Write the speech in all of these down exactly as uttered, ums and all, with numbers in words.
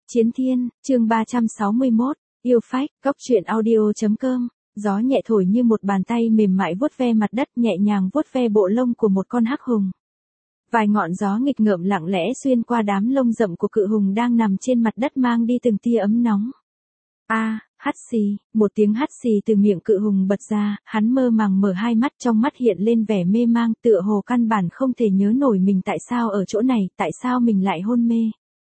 Chiến Thiên, chương ba trăm sáu mươi mốt, yêu phách, góc truyện audio.com, gió nhẹ thổi như một bàn tay mềm mại vuốt ve mặt đất, nhẹ nhàng vuốt ve bộ lông của một con hắc hùng. Vài ngọn gió nghịch ngợm lặng lẽ xuyên qua đám lông rậm của cự hùng đang nằm trên mặt đất, mang đi từng tia ấm nóng. A, à, hắt xì, một tiếng hắt xì từ miệng cự hùng bật ra, hắn mơ màng mở hai mắt, trong mắt hiện lên vẻ mê mang, tựa hồ căn bản không thể nhớ nổi mình tại sao ở chỗ này, tại sao mình lại hôn mê.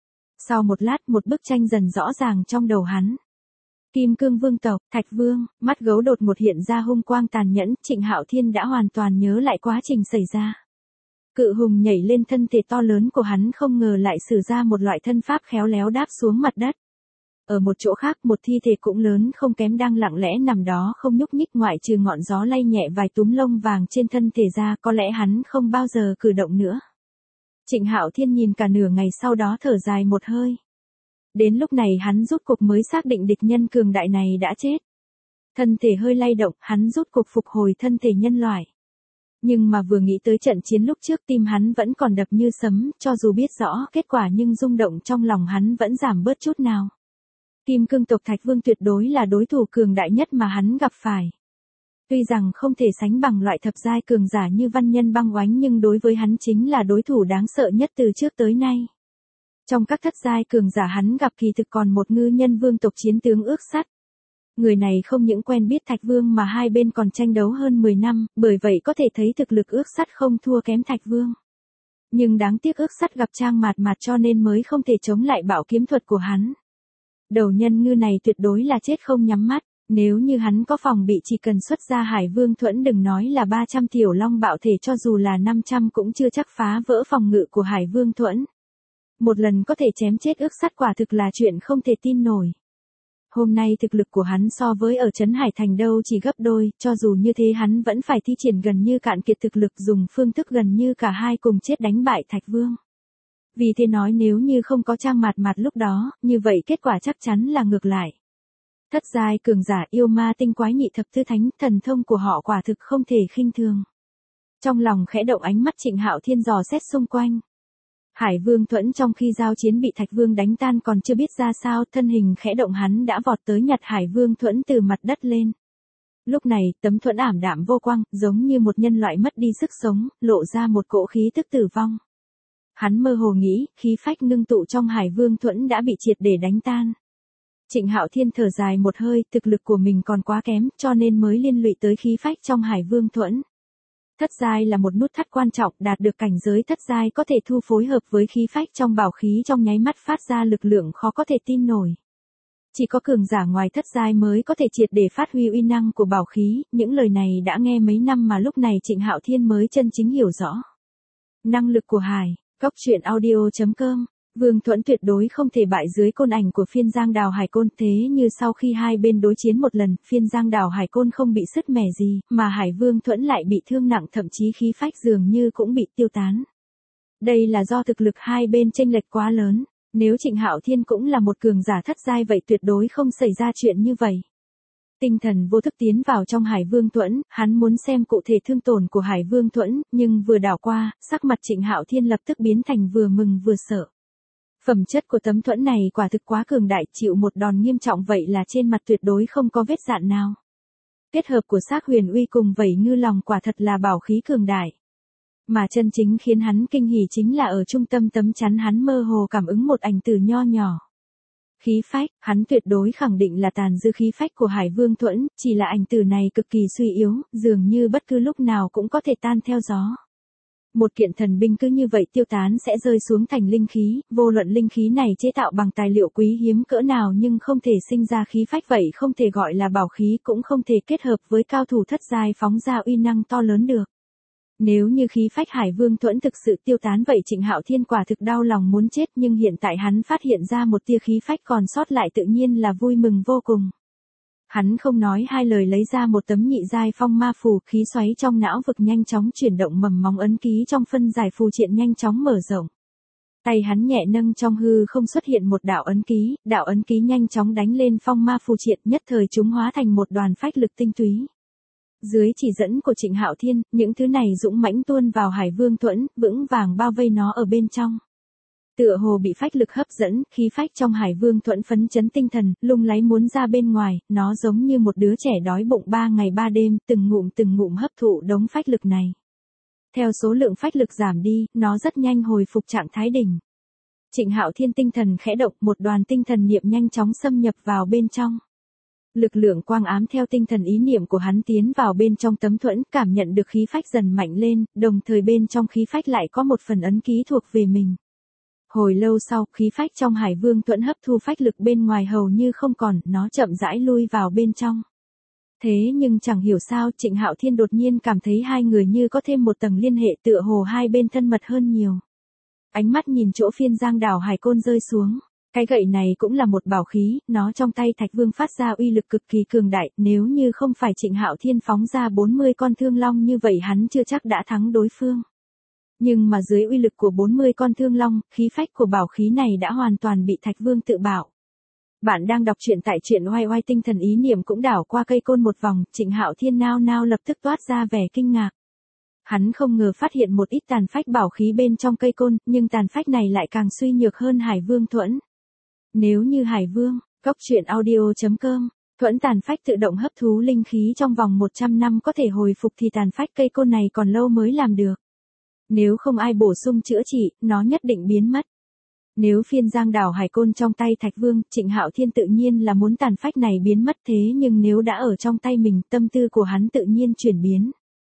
Sau một lát, một bức tranh dần rõ ràng trong đầu hắn. Kim Cương Vương tộc, Thạch Vương, mắt gấu đột ngột hiện ra hung quang tàn nhẫn, Trịnh Hạo Thiên đã hoàn toàn nhớ lại quá trình xảy ra. Cự hùng nhảy lên thân thể to lớn của hắn, không ngờ lại sử ra một loại thân pháp khéo léo đáp xuống mặt đất. Ở một chỗ khác, một thi thể cũng lớn không kém đang lặng lẽ nằm đó không nhúc nhích, ngoại trừ ngọn gió lay nhẹ vài túm lông vàng trên thân thể ra, có lẽ hắn không bao giờ cử động nữa. Trịnh Hạo Thiên nhìn cả nửa ngày, sau đó thở dài một hơi. Đến lúc này hắn rút cục mới xác định địch nhân cường đại này đã chết. Thân thể hơi lay động, hắn rút cục phục hồi thân thể nhân loại. Nhưng mà vừa nghĩ tới trận chiến lúc trước, tim hắn vẫn còn đập như sấm, cho dù biết rõ kết quả nhưng rung động trong lòng hắn vẫn giảm bớt chút nào. Kim Cương tộc Thạch Vương tuyệt đối là đối thủ cường đại nhất mà hắn gặp phải. Tuy rằng không thể sánh bằng loại thập giai cường giả như Văn Nhân Băng Oánh, nhưng đối với hắn chính là đối thủ đáng sợ nhất từ trước tới nay. Trong các thất giai cường giả hắn gặp kỳ thực còn một ngư nhân vương tộc chiến tướng Ước Sắt. Người này không những quen biết Thạch Vương mà hai bên còn tranh đấu hơn mười năm, bởi vậy có thể thấy thực lực Ước Sắt không thua kém Thạch Vương. Nhưng đáng tiếc Ước Sắt gặp Trang Mạt Mạt cho nên mới không thể chống lại bạo kiếm thuật của hắn. Đầu nhân ngư này tuyệt đối là chết không nhắm mắt. Nếu như hắn có phòng bị, chỉ cần xuất ra Hải Vương Thuẫn, đừng nói là ba trăm tiểu long bạo thể, cho dù là năm trăm cũng chưa chắc phá vỡ phòng ngự của Hải Vương Thuẫn. Một lần có thể chém chết Ước Sắt quả thực là chuyện không thể tin nổi. Hôm nay thực lực của hắn so với ở Trấn Hải Thành đâu chỉ gấp đôi, cho dù như thế hắn vẫn phải thi triển gần như cạn kiệt thực lực, dùng phương thức gần như cả hai cùng chết đánh bại Thạch Vương. Vì thế nói nếu như không có Trang Mạt Mạt lúc đó, như vậy kết quả chắc chắn là ngược lại. Thất giai cường giả, yêu ma tinh quái nhị thập tứ thánh, thần thông của họ quả thực không thể khinh thường. Trong lòng khẽ động, ánh mắt Trịnh Hạo Thiên dò xét xung quanh. Hải Vương Thuẫn trong khi giao chiến bị Thạch Vương đánh tan còn chưa biết ra sao, thân hình khẽ động hắn đã vọt tới nhặt Hải Vương Thuẫn từ mặt đất lên. Lúc này, tấm thuẫn ảm đạm vô quang, giống như một nhân loại mất đi sức sống, lộ ra một cỗ khí tức tử vong. Hắn mơ hồ nghĩ, khí phách ngưng tụ trong Hải Vương Thuẫn đã bị triệt để đánh tan. Trịnh Hạo Thiên thở dài một hơi, thực lực của mình còn quá kém, cho nên mới liên lụy tới khí phách trong Hải Vương Thuẫn. Thất giai là một nút thắt quan trọng, đạt được cảnh giới thất giai có thể thu phối hợp với khí phách trong bảo khí, trong nháy mắt phát ra lực lượng khó có thể tin nổi. Chỉ có cường giả ngoài thất giai mới có thể triệt để phát huy uy năng của bảo khí, những lời này đã nghe mấy năm mà lúc này Trịnh Hạo Thiên mới chân chính hiểu rõ. Năng lực của Hải, góc truyện audio.com. Vương Thuẫn tuyệt đối không thể bại dưới côn ảnh của Phiên Giang Đào Hải Côn, thế như sau khi hai bên đối chiến một lần, Phiên Giang Đào Hải Côn không bị sứt mẻ gì, mà Hải Vương Thuẫn lại bị thương nặng, thậm chí khí phách dường như cũng bị tiêu tán. Đây là do thực lực hai bên chênh lệch quá lớn, nếu Trịnh Hạo Thiên cũng là một cường giả thất giai vậy tuyệt đối không xảy ra chuyện như vậy. Tinh thần vô thức tiến vào trong Hải Vương Thuẫn, hắn muốn xem cụ thể thương tổn của Hải Vương Thuẫn, nhưng vừa đảo qua, sắc mặt Trịnh Hạo Thiên lập tức biến thành vừa mừng vừa sợ. Phẩm chất của tấm thuẫn này quả thực quá cường đại, chịu một đòn nghiêm trọng vậy là trên mặt tuyệt đối không có vết rạn nào. Kết hợp của Xác Huyền Uy cùng Vảy Ngư Lòng quả thật là bảo khí cường đại. Mà chân chính khiến hắn kinh hỉ chính là ở trung tâm tấm chắn hắn mơ hồ cảm ứng một ảnh tử nho nhỏ. Khí phách, hắn tuyệt đối khẳng định là tàn dư khí phách của Hải Vương Thuẫn, chỉ là ảnh tử này cực kỳ suy yếu, dường như bất cứ lúc nào cũng có thể tan theo gió. Một kiện thần binh cứ như vậy tiêu tán sẽ rơi xuống thành linh khí, vô luận linh khí này chế tạo bằng tài liệu quý hiếm cỡ nào nhưng không thể sinh ra khí phách vậy không thể gọi là bảo khí, cũng không thể kết hợp với cao thủ thất giai phóng ra uy năng to lớn được. Nếu như khí phách Hải Vương Thuẫn thực sự tiêu tán vậy Trịnh Hạo Thiên quả thực đau lòng muốn chết, nhưng hiện tại hắn phát hiện ra một tia khí phách còn sót lại tự nhiên là vui mừng vô cùng. Hắn không nói hai lời lấy ra một tấm nhị giai phong ma phù, khí xoáy trong não vực nhanh chóng chuyển động, mầm móng ấn ký trong phân giải phù triện nhanh chóng mở rộng. Tay hắn nhẹ nâng, trong hư không xuất hiện một đạo ấn ký, đạo ấn ký nhanh chóng đánh lên phong ma phù triện, nhất thời chúng hóa thành một đoàn phách lực tinh túy. Dưới chỉ dẫn của Trịnh Hạo Thiên, những thứ này dũng mãnh tuôn vào Hải Vương Thuẫn, vững vàng bao vây nó ở bên trong. Tựa hồ bị phách lực hấp dẫn, khí phách trong Hải Vương Thuẫn phấn chấn tinh thần, lung láy muốn ra bên ngoài, nó giống như một đứa trẻ đói bụng ba ngày ba đêm, từng ngụm từng ngụm hấp thụ đống phách lực này. Theo số lượng phách lực giảm đi, nó rất nhanh hồi phục trạng thái đỉnh. Trịnh Hạo Thiên tinh thần khẽ động, một đoàn tinh thần niệm nhanh chóng xâm nhập vào bên trong. Lực lượng quang ám theo tinh thần ý niệm của hắn tiến vào bên trong tấm thuẫn, cảm nhận được khí phách dần mạnh lên, đồng thời bên trong khí phách lại có một phần ấn ký thuộc về mình. Hồi lâu sau, khí phách trong Hải Vương Thuẫn hấp thu phách lực bên ngoài hầu như không còn, nó chậm rãi lui vào bên trong. Thế nhưng chẳng hiểu sao Trịnh Hạo Thiên đột nhiên cảm thấy hai người như có thêm một tầng liên hệ, tựa hồ hai bên thân mật hơn nhiều. Ánh mắt nhìn chỗ phiên giang đảo hải côn rơi xuống. Cái gậy này cũng là một bảo khí, nó trong tay Thạch Vương phát ra uy lực cực kỳ cường đại, nếu như không phải Trịnh Hạo Thiên phóng ra bốn mươi con thương long như vậy hắn chưa chắc đã thắng đối phương. Nhưng mà dưới uy lực của bốn mươi con thương long, khí phách của bảo khí này đã hoàn toàn bị Thạch Vương tự bạo. Bạn đang đọc truyện tại truyện oai oai, tinh thần ý niệm cũng đảo qua cây côn một vòng, Trịnh Hạo Thiên nao nao lập tức toát ra vẻ kinh ngạc. Hắn không ngờ phát hiện một ít tàn phách bảo khí bên trong cây côn, nhưng tàn phách này lại càng suy nhược hơn Hải Vương Thuẫn. Nếu như Hải Vương, góc truyện audio chấm com, thuẫn tàn phách tự động hấp thu linh khí trong vòng một trăm năm có thể hồi phục thì tàn phách cây côn này còn lâu mới làm được. Nếu không ai bổ sung chữa trị, nó nhất định biến mất. Nếu phiên giang đảo hải côn trong tay Thạch Vương, Trịnh Hạo Thiên tự nhiên là muốn tàn phách này biến mất, thế nhưng nếu đã ở trong tay mình, tâm tư của hắn tự nhiên chuyển biến.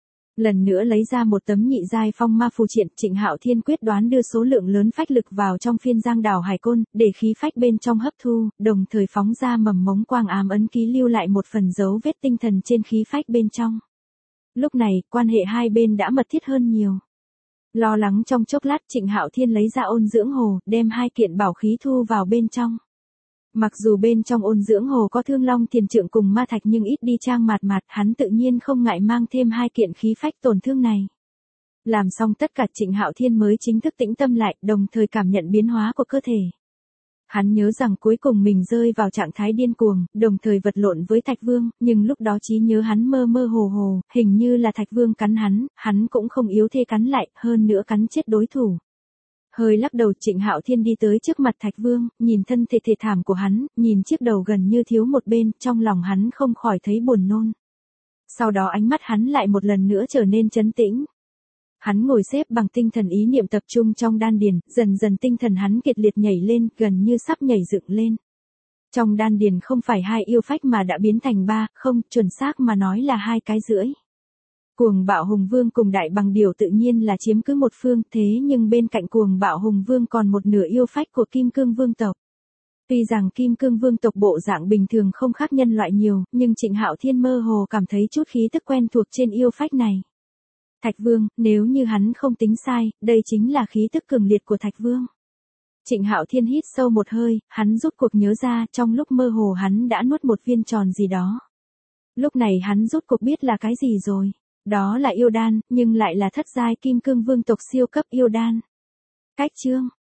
Lần nữa lấy ra một tấm nhị giai phong ma phù triện, Trịnh Hạo Thiên quyết đoán đưa số lượng lớn phách lực vào trong phiên giang đảo hải côn, để khí phách bên trong hấp thu, đồng thời phóng ra mầm mống quang ám ấn ký lưu lại một phần dấu vết tinh thần trên khí phách bên trong. Lúc này, quan hệ hai bên đã mật thiết hơn nhiều. Lo lắng trong chốc lát, Trịnh Hạo Thiên lấy ra ôn dưỡng hồ, đem hai kiện bảo khí thu vào bên trong. Mặc dù bên trong ôn dưỡng hồ có thương long thiền trượng cùng ma thạch nhưng ít đi trang mạt mạt, hắn tự nhiên không ngại mang thêm hai kiện khí phách tổn thương này. Làm xong tất cả, Trịnh Hạo Thiên mới chính thức tĩnh tâm lại, đồng thời cảm nhận biến hóa của cơ thể. Hắn nhớ rằng cuối cùng mình rơi vào trạng thái điên cuồng, đồng thời vật lộn với Thạch Vương, nhưng lúc đó trí nhớ hắn mơ mơ hồ hồ, hình như là Thạch Vương cắn hắn, hắn cũng không yếu thế cắn lại, hơn nữa cắn chết đối thủ. Hơi lắc đầu, Trịnh Hạo Thiên đi tới trước mặt Thạch Vương, nhìn thân thể thê thảm của hắn, nhìn chiếc đầu gần như thiếu một bên, trong lòng hắn không khỏi thấy buồn nôn. Sau đó ánh mắt hắn lại một lần nữa trở nên trấn tĩnh. Hắn ngồi xếp bằng tinh thần ý niệm tập trung trong đan điền, dần dần tinh thần hắn kịch liệt nhảy lên, gần như sắp nhảy dựng lên. Trong đan điền không phải hai yêu phách mà đã biến thành ba, không, chuẩn xác mà nói là hai cái rưỡi. Cuồng Bạo Hùng Vương cùng Đại Bằng Điểu tự nhiên là chiếm cứ một phương, thế nhưng bên cạnh Cuồng Bạo Hùng Vương còn một nửa yêu phách của Kim Cương Vương tộc. Tuy rằng Kim Cương Vương tộc bộ dạng bình thường không khác nhân loại nhiều, nhưng Trịnh Hạo Thiên mơ hồ cảm thấy chút khí tức quen thuộc trên yêu phách này. Thạch Vương, nếu như hắn không tính sai, đây chính là khí tức cường liệt của Thạch Vương. Trịnh Hạo Thiên hít sâu một hơi, hắn rút cuộc nhớ ra, trong lúc mơ hồ hắn đã nuốt một viên tròn gì đó. Lúc này hắn rút cuộc biết là cái gì rồi. Đó là yêu đan, nhưng lại là thất giai Kim Cương Vương tộc siêu cấp yêu đan. Cách chương